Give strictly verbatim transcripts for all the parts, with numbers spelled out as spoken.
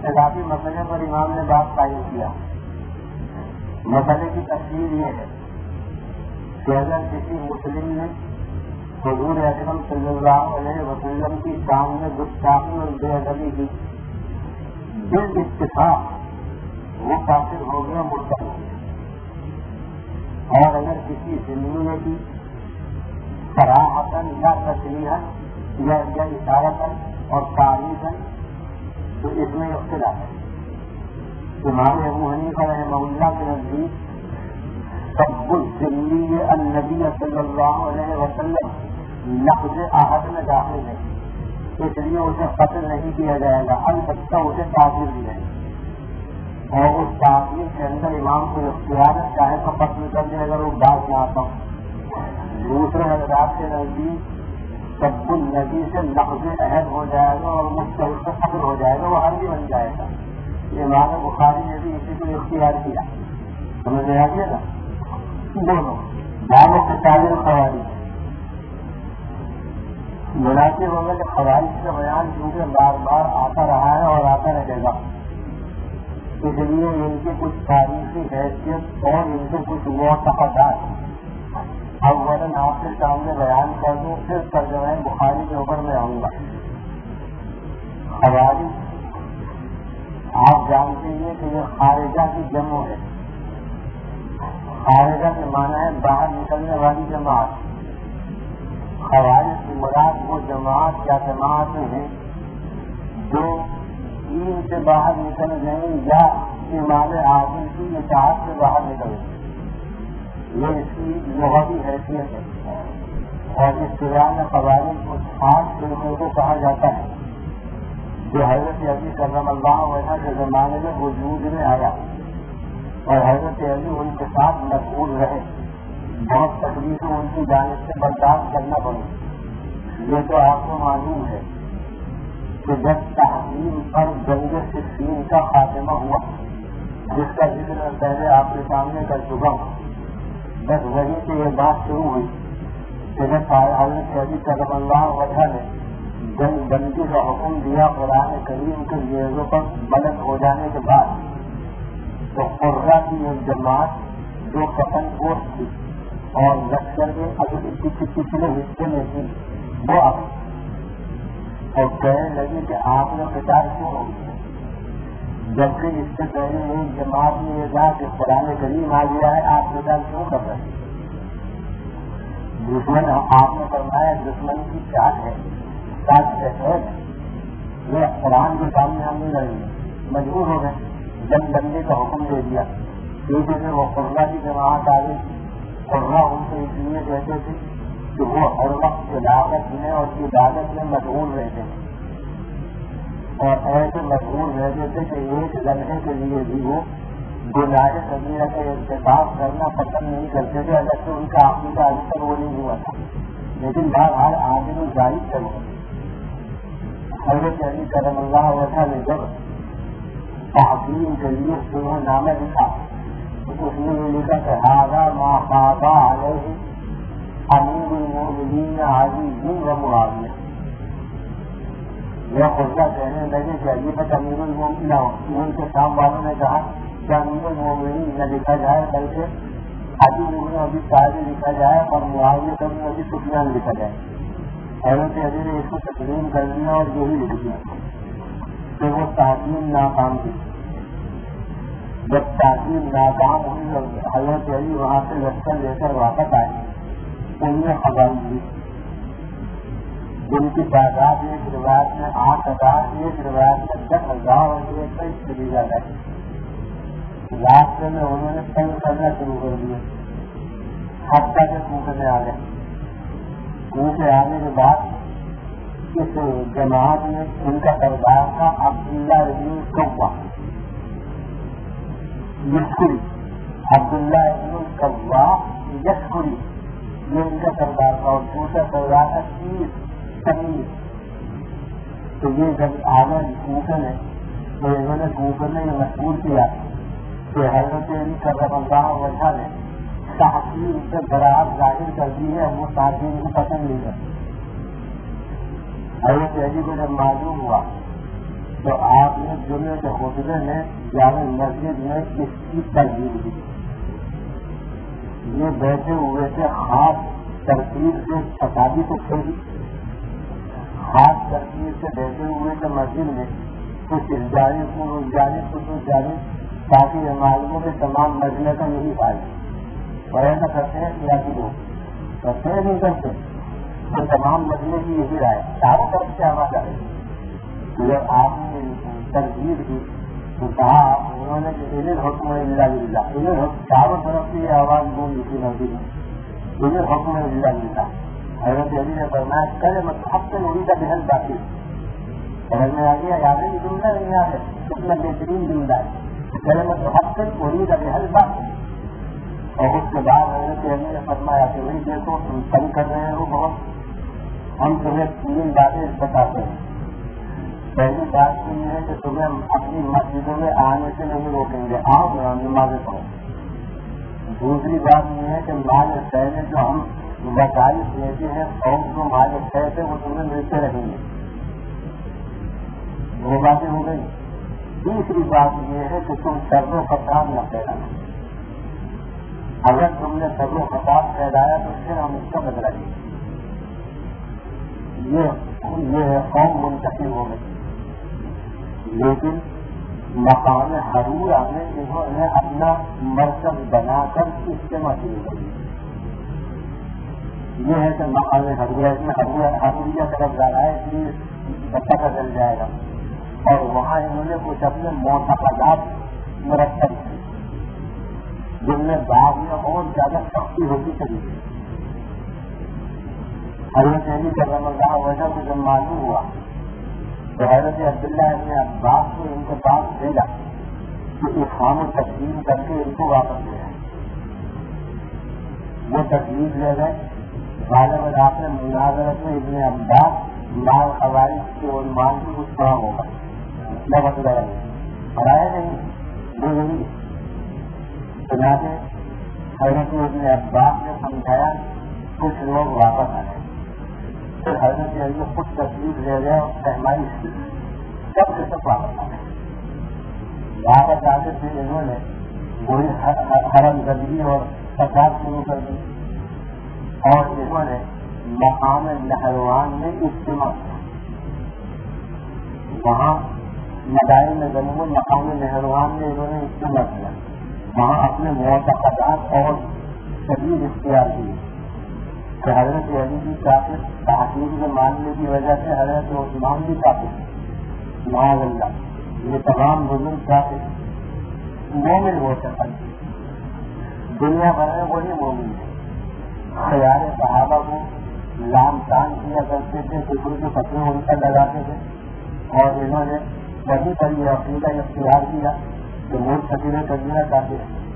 اختلافی مسئلے پر امام نے بات قائم کیا. مسئلے کی تفصیل یہ ہے کہ اگر کسی مسلم نے حضور اکرم صلی اللہ علیہ وسلم کی شان میں گستاخی اور بے ادبی کی بال اتفاق وہ کافر ہو گیا، مرتد ہو گیا. اور اگر کسی ذمہ نے کی صراحتاً یا تصریحاً یا اشارتاً اور تعریفاً تو اس میں اختلاف ہے. امام ابو حنیفہ رحمہ اللہ کے نزدیک سب الذمی النبی صلی اللہ علیہ وسلم لفظ عہد میں داخل ہے، اس لیے اسے قتل نہیں کیا جائے گا، البتہ اسے تعزیر دی جائے گی. اور اس تعزیر کے اندر امام کو اختیار ہے، چاہے تو قتل کر دے اگر وہ بات نہ آتا ہوں. دوسرے حضرات کے نزدیک سب النبی سے لفظ عہد ہو جائے گا اور مستحق قتل ہو جائے گا، وہ حربی بن جائے گا. امام بخاری نے بھی اسی کو اختیار کیا. سمجھ میں آ گیا نا؟ دونوں دونوں کے تعلیم خوارج مناسب ہوگا کہ خوارج کا بیان کیونکہ بار بار آتا رہا ہے اور آتا رہے گا، اس لیے ان کی کچھ تاریخی حیثیت اور ان کے کچھ معتقدات اولاً آپ کے سامنے بیان کر دوں، پھر ترجمہ بخاری کے اوپر میں آؤں گا. خوارج آپ جانتے ہیں کہ یہ خارجہ کی جمع ہے. خارجہ کے معنی ہے باہر نکلنے والی جماعت. خوارج کی مراد وہ جماعت یا جماعتیں ہیں جو دین سے باہر نکل گئے یا امام اعظم کی اطاعت سے باہر نکل گئے. یہ اس کی لغوی حیثیت ہے. اور اس طرح میں خوارج کو خاص فرقے کو کہا جاتا ہے جو حضرت علی کرم اللہ وجہ کے زمانے میں وجود میں آیا اور حضرت علی ان کے ساتھ مشغول رہے. بہت تکلیفیں ان کی جانب سے برداشت کرنا پڑی. یہ تو آپ کو معلوم ہے کہ جب تحریم پر جنگ صفین کا خاتمہ ہوا، جس کا ذکر پہلے آپ کے سامنے کر چکا ہوں، بس وہیں سے یہ بات شروع ہوئی کہ جب حضرت علی کرم اللہ وجہ نے جنگ بندی کا حکم دیا قرآن کریم کے نیزوں پر بلند ہو جانے کے بعد، تو قرہ کی ایک جماعت جو قتل گوشت تھی اور لشکر کے اگر کسی پچھلے حصے میں تھی وہ آ اور کہنے لگی کہ آپ نے قتال کیوں ہو گیا، جبکہ اس سے پہلے ایک جماعت نے یہ کہا کہ قرآن کریم آ گیا ہے، آپ قتال کیوں کر رہے ہیں. دشمن آپ نے فرمایا دشمن کی چاٹ ہے، چاٹ ہے، یہ قرآن کے سامنے ہم نہیں لڑیں گے. مجبور ہو گئے، جنگ بندی کا حکم دے دیا. کیونکہ سے وہ قرہ کی جماعت آ گئی. قرہ ان سے اس لیے کہتے تھے کہ وہ ہر وقت علاقت میں اور عبادت میں مشغول رہتے تھے اور ایسے مشغول رہتے تھے کہ ایک لمحے کے لیے بھی وہ گناہ کبیرہ کا ارتکاب کرنا پسند نہیں کرتے تھے. اگرچہ ان کا عقیدہ ابھی تک وہ نہیں ہوا تھا، لیکن بہرحال آگے وہ جاری کرے. حضرت علی کرم اللہ وجہ نے جب تحقیم کے لیے سنہ نامہ لکھا تو اس نے یہ لکھا کہ ہذا ما خاض علیہ امیر المؤمنین علی و معاویہ. یہ خطبہ کہنے لگے کہ علی بت امیر المؤمنین ان کے شام والوں نے کہا کہ امیر المؤمنین نہ لکھا جائے بلکہ علی بن ابی طالب لکھا جائے اور معاویہ بن ابی سفیان لکھا جائے. حضرت علی نے اس کو تسلیم کر دیا اور یہی لکھ دیا کہ وہ تعظیم ناکام تھی. جب تعظیم ناکام ہوئی اور حضرت علی وہاں سے لشکر لے کر واپس آئے، ان میں خبر دی. جن کی تعداد ایک روایت میں آٹھ ہزار، ایک روایت میں دس ہزار اور ایک سے چلی جاتا ہے. راستے میں انہوں نے تنگ کرنا شروع کر دیا، حتیٰ کے کوفے میں آ گئے. کوفے آنے کے بعد اس جماعت میں ان کا سردار تھا عبداللہ ابن کوا یشکری. عبداللہ ابن کوا یشکری یہ ان کا سردار تھا اور دوسرا سردار تھا تیر تمیر. تو یہ جب آگے کوفے میں تو انہوں نے کوفے میں یہ مشہور کیا کہ حضرت علی کرم اللہ وجہ نے تحقیر سے برات ظاہر کر دی ہے، وہ تحقیر کو پسند نہیں کرتے. حضرت علی کو جب معلوم ہوا تو آپ نے جمعے کے خطبے میں جامع مسجد میں اس کی ترغیب دی. یہ بیٹھے ہوئے سے خاص ترتیب سے تصادی کو کھیلی، خاص ترتیب سے بیٹھے ہوئے سے مسجد میں کچھ اس جانب کو اس جانب کچھ اس جانب، تاکہ یہ معلوموں کے تمام مسئلے کا یہی حال ہے. اور ایسا کرتے ہیں سیاسی لوگ کرتے ہیں نہیں کرتے تو تمام مسئلے کی یہی رائے چاروں طرف سے آواز آ رہی ہے. جب آپ نے ترغیب کی تو کہا انہوں نے کہ انہیں حکم اللہ للہ، انہیں چاروں طرف سے یہ آواز گونج اسی مسجد میں، انہیں حکم اللہ للہ. حضرت علی نے فرمایا کرے مطلب سے وہی کا بحل باقی سمجھ میں آ گیا. یاد ہے کہ جملہ نہیں یاد ہے کتنا بہترین جملہ ہے. کرے مطلب سے وہی کا بحل باقی. اور اس کے بعد حضرت علی نے فرمایا کہ وہی دیکھو تم تنگ کر رہے ہو بہت، ہم تمہیں تین باتیں بتاتے ہیں. پہلی بات تو یہ ہے کہ تمہیں اپنی مسجدوں میں آنے سے نہیں روکیں گے، آؤ نمازیں پڑھو. دوسری بات یہ ہے کہ مال پہلے جو ہم وسائل لیتے ہیں قوم کو مال پیسے وہ تمہیں ملتے رہیں گے. وہ باتیں ہو گئی. تیسری بات یہ ہے کہ تم سر و فساد نہ پھیلانا. اگر تم نے سر و فساد پھیلایا تو پھر ہم اس کا بدلا لیں گے. یہ قوم منتقل ہو گئی. لیکن مقام حرورہ میں انہوں نے اپنا مرکز بنا کر اجتماع شروع کر دیا. یہ ہے کہ مقام حرورہ اس میں حروریہ طرف جا رہا ہے اس لیے پتہ کا چل جائے گا. اور وہاں انہوں نے کچھ اپنے معتقدات مرتب کیے جن میں بعد میں اور زیادہ سختی ہوتی چلی گئی. حضرت علی کرم اللہ وجہ کو جب معلوم ہوا تو حضرت عبداللہ ابن عباس نے ان کے پاس بھیجا کہ اقام و تسلیم کر کے ان کو واپس لے آئے. وہ تسلیم لے گئے. غالب آپ نے مناظرت میں ابن عباس مال خوارج کے عنوان سے کچھ کام ہوگا بہت زیادہ پڑھایا نہیں وہ نہیں. چنانچہ حضرت ابن عباس نے سمجھایا کچھ لوگ واپس آ گئے. پھر حضرت علی خود تصویر لے گئے اور پہمائی کی سب کے سب واپس آ گئے. واپس آگے پھر انہوں نے وہی حرم گردی اور فساد شروع کر دی اور انہوں نے مقام نہروان میں اجتماع کیا. وہاں مدائن میں ضمور مقام نہروان میں انہوں نے اجتماع کیا. وہاں اپنے معتقدات اور شدید اختیار کیے کہ حضرت علی کی کافر تحقیق کے ماننے کی وجہ سے حضرت عثمان بھی کافر معاذ اللہ. یہ تمام بزرگ کافر مومن ہو سکتے دنیا بھر میں وہی مومن ہے. خیال صحابہ کو لام تان کیا کرتے تھے کفر کے فتوے ان پر لگاتے تھے اور انہوں نے وہیں پر یہ عقیدہ اختیار کیا کہ ملک فقیر کبیرہ کافر ہے.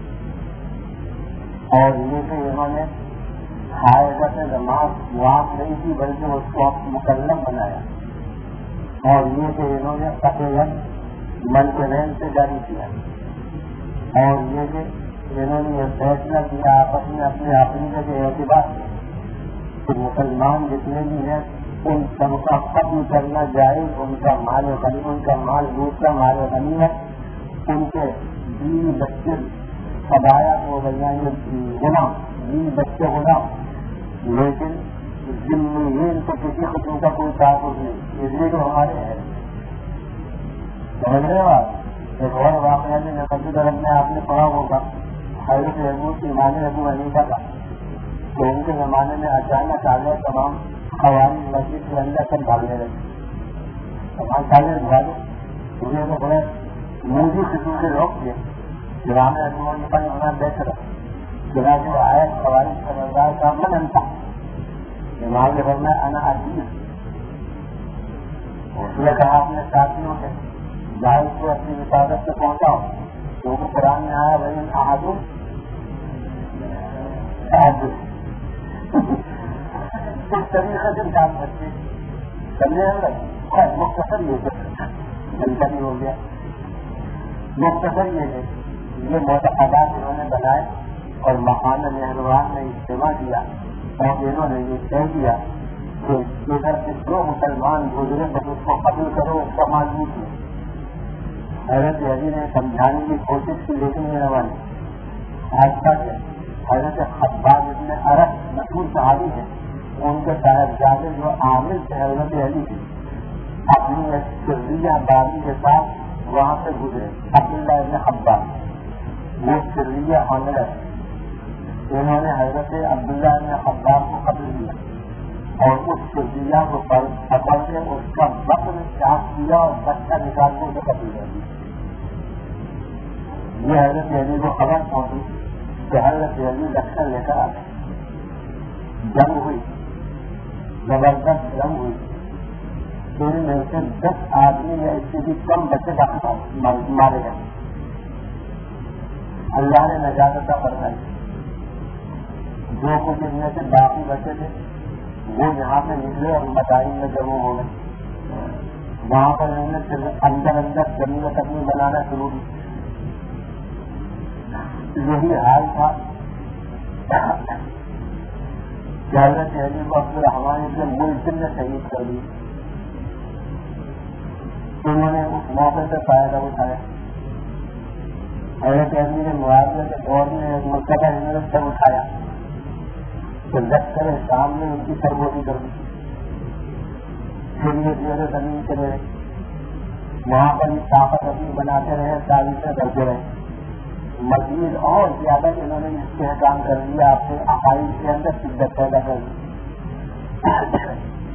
اور یہ کہ انہوں نے حاضرت نماز معاف نہیں کی بلکہ اس کو مکلم بنایا. اور یہ کہ انہوں نے تقریباً من کے رین سے جاری کیا. اور یہ کہ انہوں نے یہ فیصلہ کیا آپس میں اپنے عقیدے کے اعتبار سے کہ مسلمان جتنے بھی ہیں ان سب کا ختم کرنا جائز. ان کا مال غنی ان کا مال دوسرا مال غنی ہے. ان کے بیوی بچے سبایا ہو گیا غلام بیوی بچے غلام. لیکن ذمین کو کسی قسم کا کوئی تعلق نہیں اس لیے تو ہمارے ہے. سمجھ رہے ہو آپ. ایک اور واقعہ میں نقل درم میں آپ نے پڑھا ہوگا حضرت ابو کے امام ابو حنیفہ کا تو ان کے زمانے میں اچانک آ گئے تمام خوارج مسجد کے اندر سب بھاگنے لگے. تمام سارے بھاگے انہیں تو بڑے موجی قسم کے لوگ تھے. امام ابو حنیفہ نے انہیں دیکھ رہا چنانچہ وہ آیا خوارج کا مزار کا من انتا امام نے فرمایا انا عزیز. اس نے کہا اپنے ساتھیوں سے ظاہر کو اپنی حفاظت سے پہنچاؤ. تو وہ قرآن میں آیا بھائی احدث اس طریقے سے کام کرتے کرنے لگے. مختصر یہ جلدی ہو گیا. مختصر یہ ہے یہ معتقدات انہوں نے بنائے اور مقام نہروان نے اجتماع کیا اور انہوں نے یہ کہہ دیا کہ ادھر سے جو مسلمان گزرے بس اس کو قبول کرو اس کا مال نہیں. حضرت علی نے سمجھانے کی کوشش کی لیکن یہ روا نہیں. آج تک حضرت خباب ابن ارت مشہور صحابی ہے, ان کے صاحبزادے جو عامل تھے حضرت علی کی, اپنی ایک سریہ بازی کے ساتھ وہاں سے گزرے. عبداللہ ابن خباب وہ سریہ حامل ہے, انہوں نے حضرت عبداللہ ابن خباب کو قتل کیا اور اس سریہ کو پکڑ کے اس کا بکر چاک کیا اور بچہ نکالنے سے قتل کر دیا. یہ حضرت علی کو خبر پہنچی کہ حضرت علی لشکر لے کر آ گئے. جنگ ہوئی, زبردست جنگ ہوئی. ان میں سے دس آدمی یا اس سے بھی کم بچے مارے گئے. اللہ نے نجات عطا فرمائی. جو کچھ ان میں سے باقی بچے تھے وہ یہاں سے نکلے اور مدائن میں جمع ہو گئے. وہاں پر انہوں نے صرف اندر اندر زمین اپنی بنانا شروع کی. یہی حال تھا کہ حضرت علی کو عبد الرحمان کے ملزم نے شہید کر دی. انہوں نے اس موقع سے فائدہ اٹھایا. حضرت علی نے معاویہ کے دور میں ایک مرتبہ انہوں نے سر اٹھایا تو لشکر شام نے ان کی سرگوشی کر دی. پھر یہ زیر زمین کے رہے, وہاں پر یہ طاقت اپنی بناتے رہے, ساری سے کرتے رہے. مزید اور زیادہ انہوں نے استحکام کر لیا, اپنے عقائد کے اندر شدت پیدا کر دی.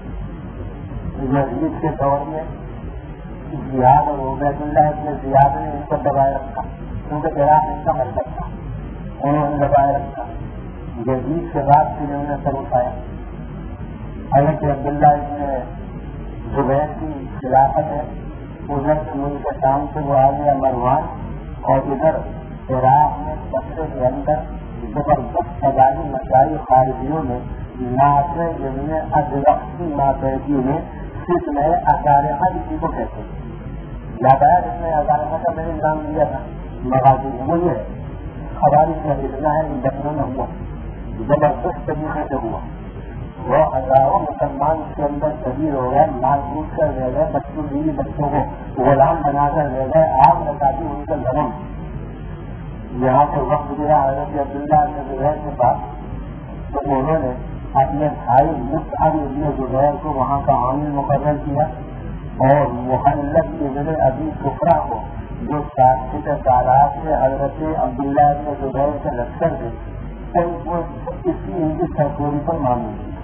یزید کے دور میں زیاد اور عبید اللہ ابن زیاد نے ان کو دبائے رکھا, کیونکہ عراق ان کا مرکز تھا, انہوں نے دبائے رکھا. یزید کے بعد پھر انہوں نے سر اٹھایا. حضرت عبداللہ ابن زبیر کی خلافت ہے, ادھر سے ملک کے شام سے وہ آ گیا مروان, اور ادھر عراق میں سفرے کے اندر زبردست فضائی مسائل خارجیوں نے ناصر ابن ادرختی ماتحتی نے صرف نئے اثارحہ کسی کو کہتے ہیں. یاد آیا جس نے اثارحہ کا میں نے نام لیا تھا مغازی, وہ یہ خوارج میں لکھنا ہے لکھنؤ میں ہوا, زبردست طریقے سے ہوا. وہ ہزاروں مسلمان اس کے اندر شہید ہو گئے, مال پوچھ کر رہ گئے, بچوں بیوی بچوں کو غلام بنا کر رہ گئے, آگ لگا دی ان کا ظلم. یہاں سے وقت گزرا حضرت عبداللہ ابن زبیر کے پاس, تو انہوں نے اپنے بھائی مصعب ابن زبیر کو وہاں کا عامل مقرر کیا, اور محلب ابن ابی سفرہ کو جو ساتھی کے تعداد سے حضرت عبداللہ ابن زبیر کے لشکر تھے ان کو اسی ان کی سرکوری پر معلوم کی.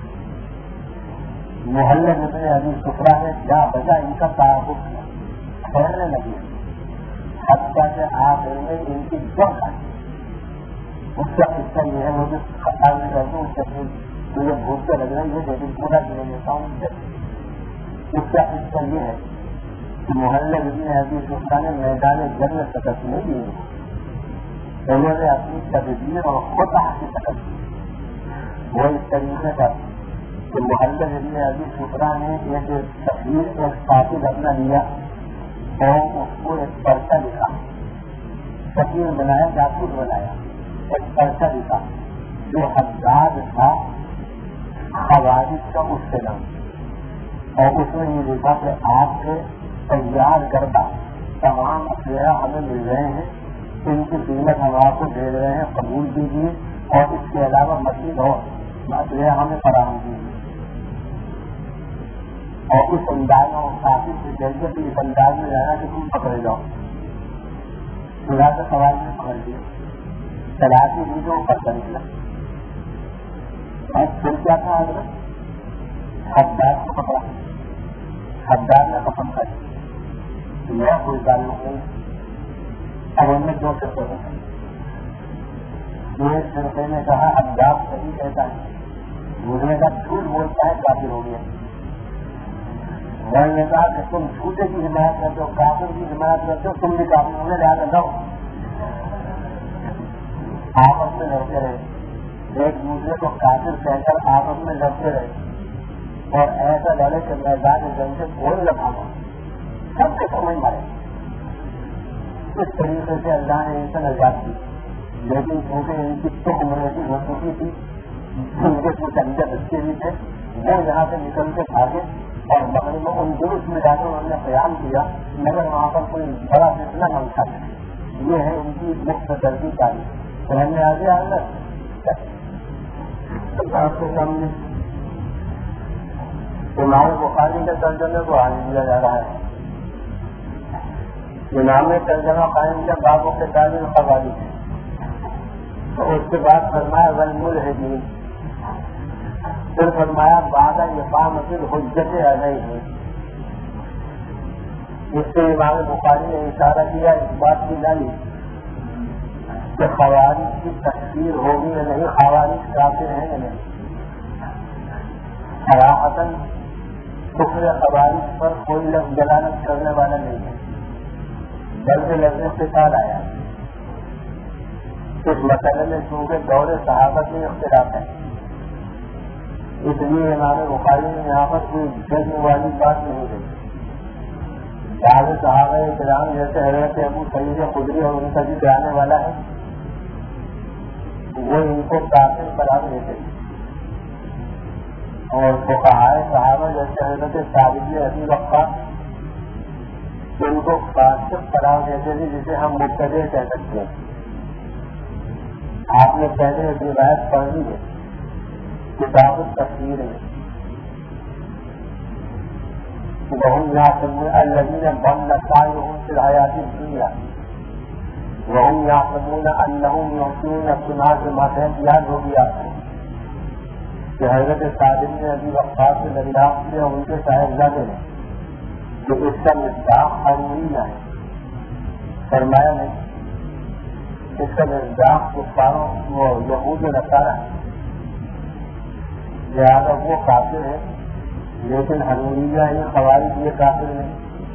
محلب ابن ابی سفرہ نے جا بجا ان کا تعاقب کیا, ٹھہرنے لگے, حتیٰ کہ آخر میں ان کی جنگ آئی. اس کا قصہ یہ ہے, وہ جو خطاب میں رہتے ہیں اس سے مجھے بھوک سے لگ رہی ہے لیکن پورا دے دیتا ہوں. اس کا قصہ یہ ہے کہ محلب ابن ابی سفرہ نے میدان جنگ میں شکست نہیں دی, انہوں نے اپنی تدبیر اور خطا کی شکست دی. وہ اس طریقے کا کہ محلب ابن ابی سفرہ نے ایک تقریر ایک قاتل اپنا لیا اور اس کو ایک پرچہ لکھا, تقریر بنایا, جاسوس بنایا, ایک پرچہ لکھا جو حداد تھا خوارج کا اس سے نام, اور اس میں یہ لکھا کہ آپ کے تیار کردہ تمام اسلحہ ہمیں مل رہے ہیں, ان کی قیمت ہم آپ کو دے رہے ہیں, قبول کیجیے, اور اس کے علاوہ مزید اور اسلحہ ہمیں فراہم کیجیے. اور اس انداز اور کافی سے ذریعے سے اس انداز میں رہنا کہ تم پکڑے جاؤ. خدا کے سوال میں پکڑ دیا, تلاشی دی جو پکڑ نکلا. اور پھر کیا تھا حضرت, حداد کو پکڑا, حداد نے پسند کر میرا کوئی تعلق نہیں. اب ان میں دو فرقے ہیں. ایک فرقے نے کہا حداد صحیح کہتا ہے, دوسرے کا جھوٹ بولتا ہے, کافر ہو گیا. میں نے کہا کہ تم جھوٹے کی حمایت کرتے ہو, کافر کی حمایت کرتے ہو, تم بھی کافر ہونے لیا کر جاؤ. آپس میں لڑتے رہے, ایک دوسرے کو کافر کہہ کر آپس میں لڑتے رہے, اور ایسا لڑے کہ میدان جنگ سے کوئی لگا سب کو سمجھ مارے. اس طریقے سے اللہ نے ان سے نجات دی, لیکن کیونکہ ان کی تو عمرتی ہو چکی تھی, ان کے کچھ اندر بچے بھی تھے, وہ یہاں سے نکل کے بھاگے, اور مغرب میں ان جلوس میں جا کر انہوں نے قیام کیا مگر وہاں پر کوئی بڑا فتنہ نہ اٹھا ہے. یہ ہے ان کی مختصر کی تاریخ. سمجھ میں آ گیا آپ کے سامنے امام بخاری کے ترجمے کو آنے دیا جا رہا ہے. امام ترجمہ قائم کیا بابوں کے تعلیم قوالی ہے. تو اس کے بعد فرمایا والملحدین، پھر فرمایا بعد اقامت الحجت علیہ. اس سے امام بخاری نے اشارہ کیا اس بات کی ڈالی کہ خوارج کی تکفیر ہوگی یا نہیں، خوارج کافر ہیں یا نہیں. صراحتاً کفر خوارج پر کوئی لفظ دلالت کرنے والا نہیں ہے، بلکہ لفظ قتال آیا. اس مسئلے میں چونکہ دور صحابت میں اختلاف ہے، اس لیے امام بخاری نے یہاں پر کوئی جزم والی بات نہیں دی. بعض صحابہ کرام جیسے حضرت ابو سعید خدری اور ان کا بھی جانے والا ہے، وہ ان کو کافر قرار دیتے ہیں. اور فقہائے صحابہ جیسے حضرت ثابت ابی وقاص ان کو فاسق قرار دیتے تھے، جسے ہم مبتدع کہہ سکتے ہیں. آپ نے پہلے ایک روایت پڑھی ہے کتاب التفسیر میں، وهم يحسبون الذين ضل سعيهم في الحياة الدنيا وهم يحسبون أنهم يحسنون صنعا ما كانت یاد ہوگی آپ کو کہ حضرت صادق نے ابھی وقاص سے دریافت کیا ان کے صاحبزادے نے کہ اس کا مصداق حروری نہ ہے. فرمایا نہیں، اس کا مصداق کفاروں وہ یہود و نصارہ ہے، لہٰذا وہ کافر ہے. لیکن حروریہ یہ خوارج یہ کافر نہیں.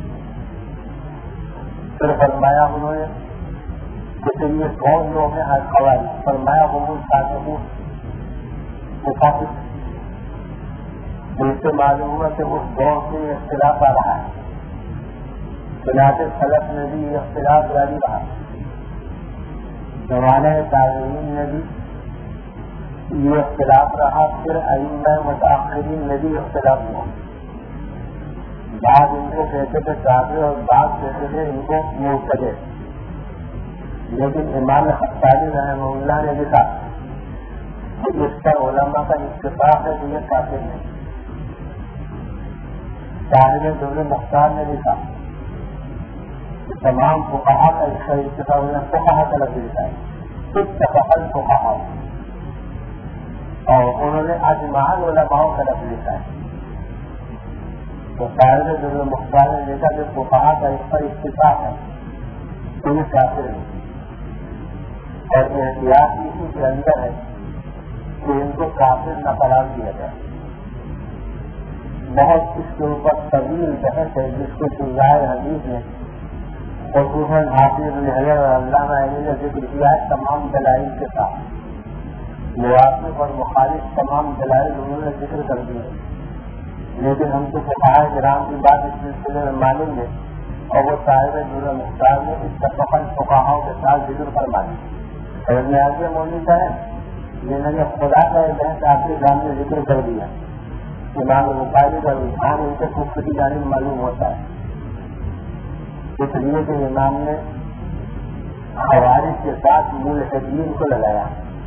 پھر فرمایا انہوں نے کہ یہ کون لوگ ہیں ہر خوارج؟ فرمایا وہ صادقون وہ کافر. اس سے معلوم ہوا کہ اس دور سے اختلاف آ رہا ہے. خلاف سلف میں بھی یہ اختلاف جاری رہا، زمانہ تابعین میں بھی یہ اختلاف رہا. پھر ائمہ متأخرین میں بھی اختلاف ہوا. بعض ان کو کہتے تھے کافر اور بعض کہتے تھے ان کو مبتدع. لیکن امام خطابی رحمہ اللہ نے لکھا کہ اس پر علماء کا اتفاق ہے کہ یہ کافر نہیں. صاحب در مختار نے لکھا کہ تمام فقہا کا اس کا اتفاق ہے. فقہا کا لفظ لکھا ہے اتفق الفقہا، اور انہوں نے اجماع علماء کا لفظ لکھا ہے. تو صاحب در مختار نے لکھا کہ فقہا کا اس پر اتفاق ہے کہ یہ کافر نہیں. اور احتیاط اسی کے اندر ہے کہ ان کو کافر نہ قرار دیا جائے. بہت اس کے اوپر طویل بحث ہے جس کو شجاع حدیث نے خصوصاً حافظ بن حجر اور علامہ علی نے ذکر کیا ہے تمام دلائل کے ساتھ. موافق اور مخالف تمام دلائل انہوں نے ذکر کر دیے، لیکن ہم کو فقہائے کرام کی بات اس سلسلے میں معلوم ہے اور وہ صاحب در مختار نے اس کا فقہاؤں کے ساتھ ذکر فرما دی. حضرت نیازی مولوی ہے جنہوں نے خدا کا بحث آپ کے سامنے ذکر کر دیا. امام بخاری کا رجحان ان کے کفر کی جانب معلوم ہوتا ہے، اس لیے کہ امام نے خوارج کے ساتھ ملحدین کو لگایا.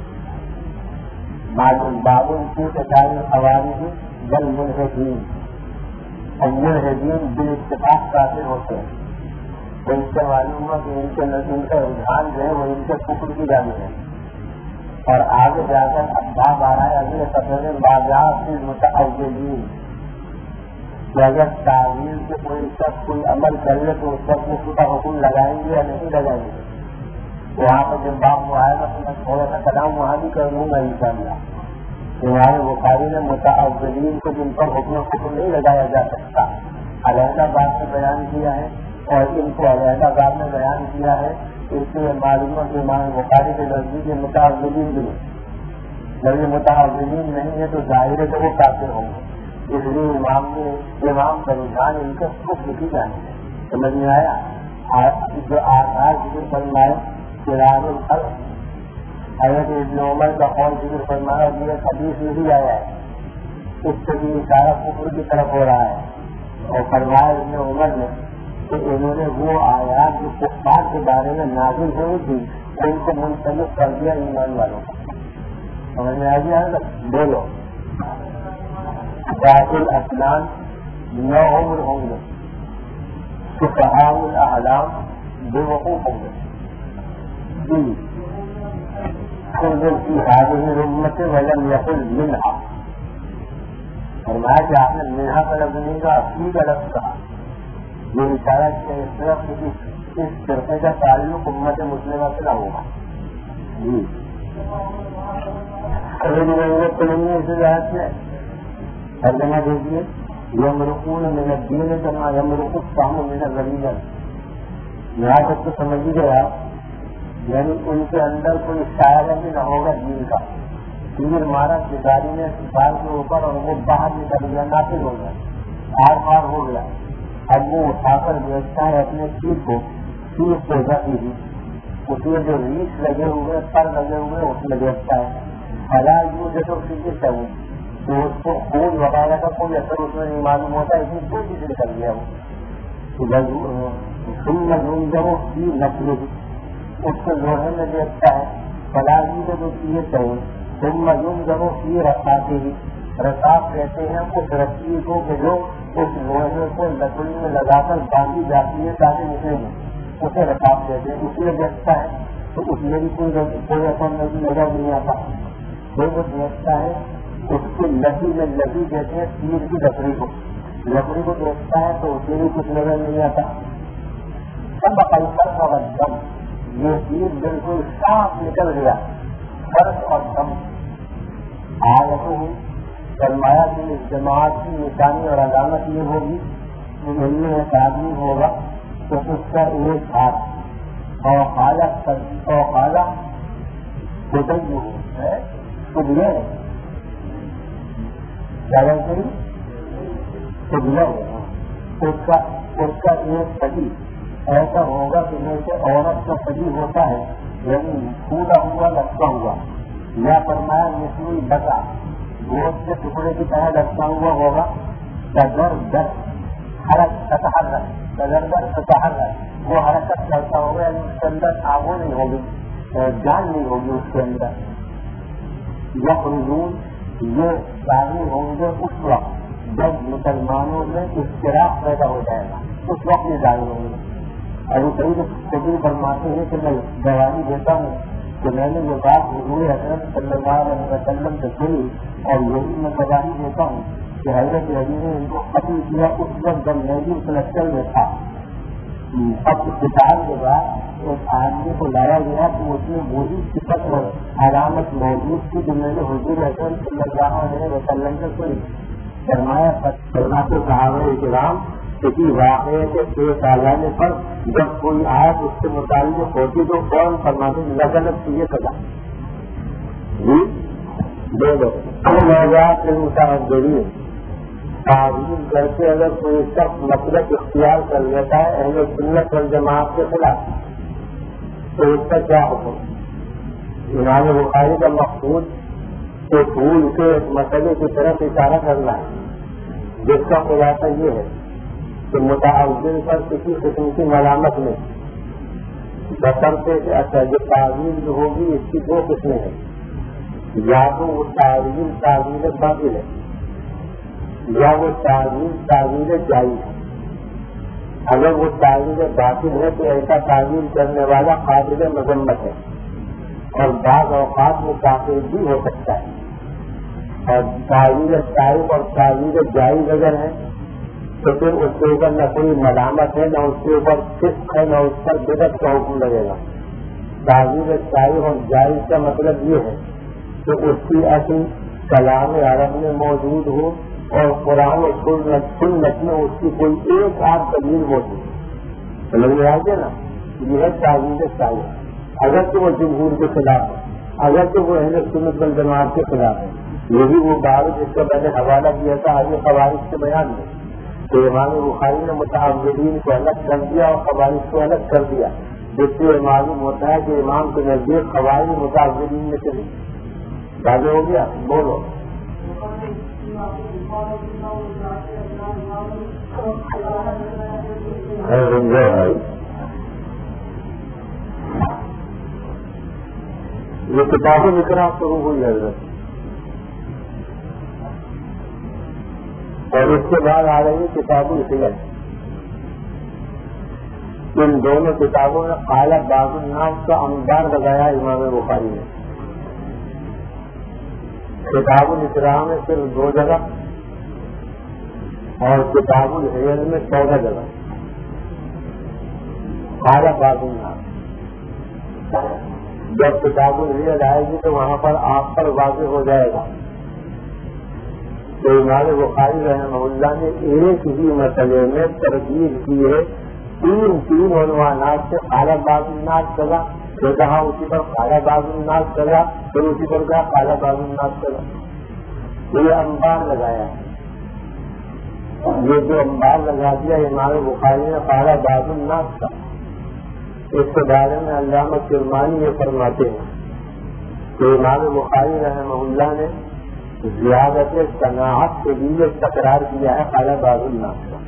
معلوم بابن کی کتاب خوارج بل ملحدین، اور ملحدین بالاتفاق کافر ہوتے ہیں. تو اس سے معلوم ہوا کہ ان کے ان کا رجحان جو ہے وہ ان کے کفر کی جانب ہے. اور آگے جا کر اباب آ رہا ہے اگلے سفر میں بازار متعوّلین کہ اگر تعویل سے کوئی شخص کوئی عمل کر لے تو اس پر کفر کا حکم لگائیں گے یا نہیں لگائیں گے. وہاں پر جب باب وہ آئے گا تو میں تھوڑا سا کلام وہاں بھی کر لوں گا انشاءاللہ. ہمارے بخاری نے متعوّلین کو جن پر حکم حکم نہیں لگایا جا سکتا علیحدہ بات میں بیان کیا ہے اور ان کو علیحدہ بات میں بیان کیا ہے. اس لیے معلومات امام بخاری کے نزدیک متعوّلین بھی نہیں. جب یہ متعوّلین نہیں ہے تو ظاہر ہے کہ وہ کافر ہوں گے. اس لیے امام نے امام کا رجحان ان کے کفر کی جانب ہے. سمجھ میں آیا؟ جو آثار ذکر فرمائے چراغ الخلق حضرت ابن عمر کا قول ذکر فرمایا یہ حدیث میں بھی آیا ہے. اس سے بھی اشارہ کفر کی طرف ہو رہا ہے. اور فرمایا ابن عمر نے کہ انہوں نے وہ آیات جو کفار کے بارے میں نازل ہوئی تھی ان کو منسلک کر دیا ایمان والوں کو. سمجھ میں آ گیا ہے؟ بولو داخل اسنان نو عمر ہوں گے، فقہاء الاحلام بے وقوف ہوں گے. جی خلد کی هذه الامت ولم يقل منها، فرمایا کہ آپ نے منہا کا لفظ نہیں کہا، اپنی کا لفظ کہا. یہ اشارہ کہ اس طرح کسی اس فرقے کا تعلق امت مسلمہ سے نہ ہوگا. جی اس رات میں ترجمہ دیکھیے، یمرقون من الدین کما یمرق السهم من الرمیل. یہاں تک تو سمجھ گیا، یعنی ان کے اندر کوئی شاعر بھی نہ ہوگا دین کا. تیر مارا شکاری نے شکار کے اوپر اور وہ باہر نکل گیا، ناصر ہو گیا، آر پار ہو گیا. اب وہ اٹھا کر بیچتا ہے اپنے تیر کو، تیر کو جاتی ہوئی اس میں جو ریچھ لگے ہوئے پر لگے ہوئے اس میں بیچتا ہے. حلال یوں جیسے سیدھے چاہیے تو اس کو خون وغیرہ کا کوئی اثر اس میں نہیں معلوم ہوتا، اتنی دور چیز نکل گیا وہ. سن جب وہ تیر نکلے اس کو لوہے میں دیکھتا ہے. فلاحی میں جو چیزیں چاہیے تم مجھوم جب وہ کی رکھاتے ہی رساف کہتے ہیں اس رسی کو کہ جو اس لوہے کو لکڑی میں لگا کر باندھی جاتی ہے تاکہ نکلے گی، اسے رساف کہتے ہیں. اس میں دیکھتا ہے تو اس میں بھی کوئی کوئی اثر نہیں نظر نہیں آتا. پھر وہ دیکھتا ہے اس کی لکڑی میں لگی کہتے ہیں تیر کی لکڑی کو، لکڑی کو دیکھتا ہے تو اس میں بھی کچھ نظر نہیں آتا. سب اکثر کا دم یہ تیر بالکل صاف نکل گیا، فرق اور دم. آیت ہوئی فرمایا کہ اس جماعت کی نشانی اور علامت یہ ہوگی کہ ان میں ایک آدمی ہوگا تو اس کا ایک ہاتھ اور حالت اور حالت بدل ہے قبلے زیادہ سے قبلے اس کا اس کا ایک پتی ایسا ہوگا کہ جیسے عورت کا پتی ہوتا ہے، یعنی پھولا ہوا لٹکا ہوا، یا فرمایا مثلی بتا گوشت کے ٹکڑے کی طرح لٹکا ہوا ہوگا. تجر در حرکت تتحرک، تجر در تتحرک وہ حرکت کرتا ہوگا، یعنی اس کے اندر آبو نہیں ہوگی، جان نہیں ہوگی اس کے اندر. یخرجون یہ ظاہر ہوں گے اس وقت جب مسلمانوں میں اختلاف پیدا ہو جائے گا، اس وقت یہ ظاہر ہوں گے. ابو سعید خدری فرماتے ہیں کہ میں گواہی دیتا ہوں کہ میں نے یہ بات حضور حضرت صلی اللہ علیہ وسلم سے سنی، اور یہی میں گواہی دیتا ہوں کہ حضرت علی نے ان کو ختم کیا اس وقت جب میں بھی کلکٹر میں تھا. اب کتاب کے بعد ایک آدمی کو لایا گیا تو اس میں وہی صفت اور علامت موجود تھی جو میں نے حضور حضرت صلی اللہ علیہ وسلم سے سنی. فرمایا فرماتے صحابہ کرام کسی واقعے کے پیش آ جانے پر جب کوئی آیت اس سے متعلق ہوتی تو فوراً فرماتے لگنت کی یہ سزا. جی دے دو متعددین تعظیم کر کے اگر کوئی شخص مطلب اختیار کر لیتا ہے اہل سنت والجماعت کے خلاف تو اس کا کیا حکم؟ امام بخاری کا مقصود تو پھول کے مسئلے کی طرف اشارہ کرنا ہے، جس کا خلاصہ یہ ہے کہ متعدد پر کسی قسم کی ملامت نہیں. بشرطے کہ اچھا جو تعویل جو ہوگی اس کی دو قسمیں ہیں، یا تو وہ تعویل تعویل باطل ہے یا وہ تعویل تعویل جائز ہے. اگر وہ تعویل باطل ہے تو ایسا تعویل کرنے والا قابل مذمت ہے اور بعض اوقات میں کافر بھی ہو سکتا ہے. اور تعویل صائب اور تعویل جائز اگر ہے تو پھر اس کے اوپر نہ کوئی ملامت ہے، نہ اس کے اوپر فسق ہے، نہ اس پر بدعت کا حکم لگے گا. تعویل صائب اور جائز کا مطلب یہ ہے کہ اس کی اصل کلام عرب میں موجود ہو اور قرآن و سنت میں اس کی کوئی ایک آدھ دلیل موجود ہے. سمجھ میں آئے نا، یہ ہے تعویل صائب. اگر تو وہ جمہور کے خلاف ہے، اگر تو وہ اہل سنت والجماعت کے خلاف ہے. یہی وہ بات جس کا میں نے حوالہ دیا تھا آگے خوارج کے بیان میں کہ امام بخاری نے متعددین کو الگ کر دیا اور خوارج کو الگ کر دیا، جس سے معلوم ہوتا ہے کہ امام کے نزدیک خوارج متعددین میں سے نہیں. واضح ہو گیا؟ بولو یہ کتابیں لکھنا شروع ہوئی حضرت، اور اس کے بعد آ رہی کتاب الفقہ۔ ان دونوں کتابوں میں قال بعض الناس کا انبار لگایا امام بخاری نے۔ کتاب الاسراء میں صرف دو جگہ اور کتاب الحیل میں چودہ جگہ قال بعض الناس۔ جب کتاب الحیل آئے گی تو وہاں پر آپ پر واضح ہو جائے گا تو امام بخاری رحمہ اللہ نے ایک ہی مسئلے میں ترتیب کی ہے، تین تین عنوانات سے قال بعض الناس چلا، جو کہا اسی پر قال بعض الناس چلا، پھر اسی پر کہا قال بعض الناس چلا۔ یہ انبار لگایا ہے، یہ جو انبار لگا دیا امام بخاری نے قال بعض الناس کا، اس کے بارے میں علامہ کرمانی یہ فرماتے ہیں کہ امام بخاری رحمہ اللہ نے زیادت صناعت کے لیے تکرار کیا ہے قال بعض الناس کا،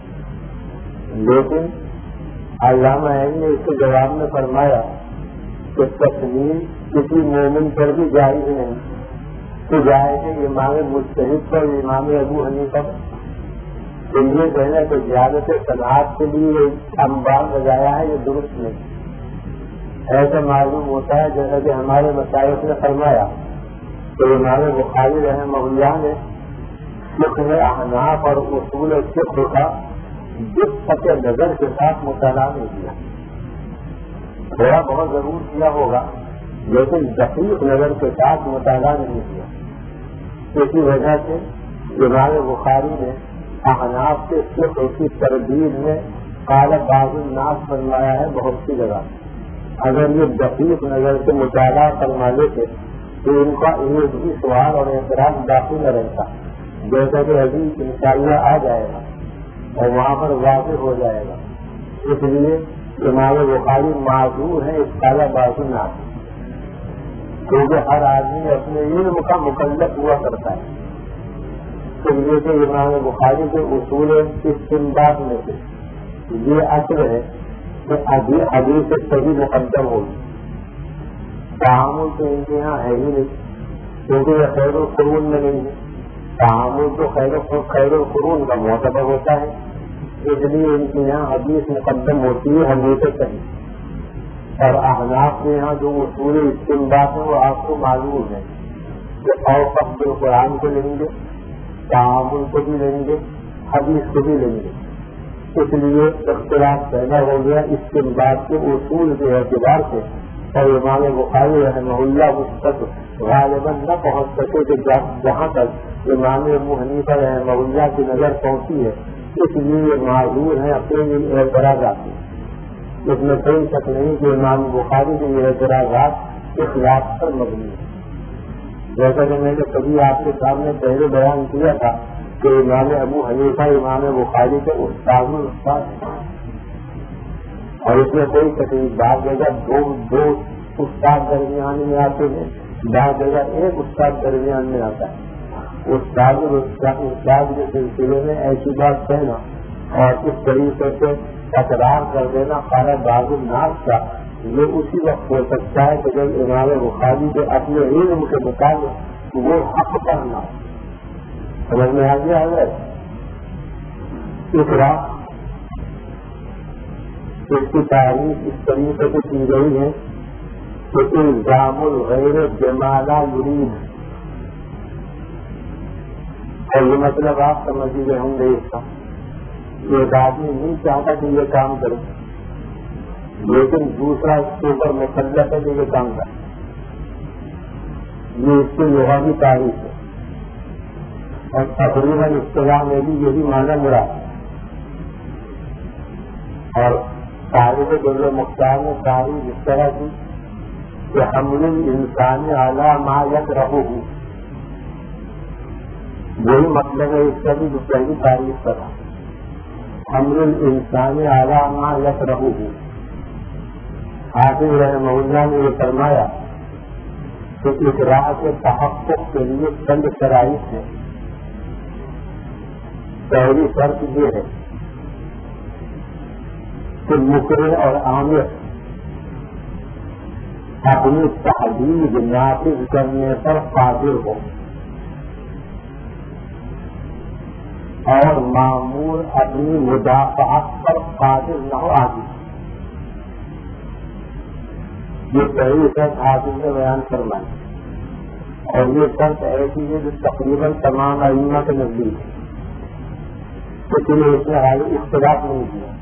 لیکن علامہ نے اس کے جواب میں فرمایا کہ تصویر کسی مومن پر بھی جائز نہیں، تو جائز ہے امام مجتہد پر، امام ابو حنیفہ پر۔ تو یہ کہنا کہ زیادت صناعت کے لیے انبار لگایا ہے یہ درست نہیں۔ ایسا معلوم ہوتا ہے جیسا کہ ہمارے مشائخ نے فرمایا کہ امام بخاری رحمہ اللہ نے فقہ احناف اور اصول فقہ کا جس قطع نظر کے ساتھ مطالعہ نہیں کیا، تھوڑا بہت ضرور کیا ہوگا لیکن دقیق نظر کے ساتھ مطالعہ نہیں کیا۔ اسی وجہ سے امام بخاری نے احناف کے فقہ کی تردید میں قال بعض الناس فرمایا ہے بہت سی جگہ۔ اگر یہ دقیق نظر سے مطالعہ فرما لیتے تو ان کا ایک بھی سوال اور اعتراض باقی نہ رہتا، جیسا کہ ابھی انشاءاللہ آ جائے گا اور وہاں پر واضح ہو جائے گا۔ اس لیے امام بخاری معذور ہے اس قال بعض الناس، کیونکہ ہر آدمی اپنے علم کا مکلف ہوا کرتا ہے۔ اس لیے کہ امام بخاری کے اصول استنباط میں سے یہ اصل ہے کہ حدیث سے صحیح مقدم ہوگی، تعامل تو ان کے یہاں ہے ہی نہیں، کیونکہ یہ خیر القرون میں نہیں ہے۔ تعامل تو خیر خیر القرون کا معتبر ہوتا ہے، اس لیے ان کے یہاں حدیث مقدم ہوتی ہے حدیث صحیح۔ اور احناف کے یہاں جو اصول استنباط ہے وہ آپ کو معلوم ہے کہ اور فقہ القرآن کو لیں گے، تعامل کو بھی لیں گے، حدیث کو بھی لیں گے۔ اس لیے اختلاف پیدا ہو گیا استنباط کے اصول کے اعتبار سے، اور امام بخاری رحمہ اللہ اس تک غالباً نہ پہنچ سکے کہ جہاں تک امام ابو حنیفہ رحمہ اللہ کی نظر پہنچی ہے، اس لیے یہ معذور ہیں اپنے اعتراضات میں۔ اس میں کوئی شک نہیں کہ امام بخاری کے یہ اعتراضات اخلاق پر مبنی ہیں۔ جیسا کہ میں نے کبھی آپ کے سامنے پہلے بیان کیا تھا کہ امام ابو حنیفہ امام بخاری کے استاد استاد ہیں، اور اس میں کوئی تکلیف بعض جگہ دو دو استاد درمیان میں آتے ہیں، بعض جگہ ایک استاد درمیان میں آتا ہے۔ استاد استاد کے سلسلے میں ایسی بات کہنا اور اس طریقے سے تکرار کر دینا قال بعض الناس کا، یہ اسی وقت ہو سکتا ہے کہ جب امام بخاری کے اپنے علم کے مطابق وہ حق کرنا سمجھ میں آ گیا ہے۔ اس رات اس کی تعریف اس طریقے سے کی گئی ہے کہ الزام الغیر بما یرید، اور یہ مطلب آپ سمجھ گئے ہوں گے اس کا۔ ایک آدمی نہیں چاہتا کہ یہ کام کرے، لیکن دوسرا اس کے اوپر مکلف ہے کہ یہ کام کرے، یہ اس کی لغوی تعریف ہے، اور تقریباً اصطلاح میں بھی یہی معنی مراد ہے۔ اور تعریف دل مختار نے تعریف اس طرح کی کہ حمل انسان اعلیٰ ما یکرہہ، وہی مطلب ہے اس کا بھی پہلی تعریف کرا، حمل انسان اعلیٰ ما یکرہہ۔ حافظ رحمہ اللہ نے یہ فرمایا کہ اقراء کے تحقق کے لیے چند شرائط ہیں۔ پہلی شرط یہ ہے کہ مکرے اور عامر اپنی تحدید نافذ کرنے پر قادر ہو اور معمول اپنی مدافعت پر قادر نہ ہو آگے. یہ پہلی شرط حاصل سے بیان کرنا ہے اور یہ شرط ایسی ہے جو تقریباً تمام ائمہ کے نزدیک ہے، اس لیے اس نے حال اختلاف نہیں کیا.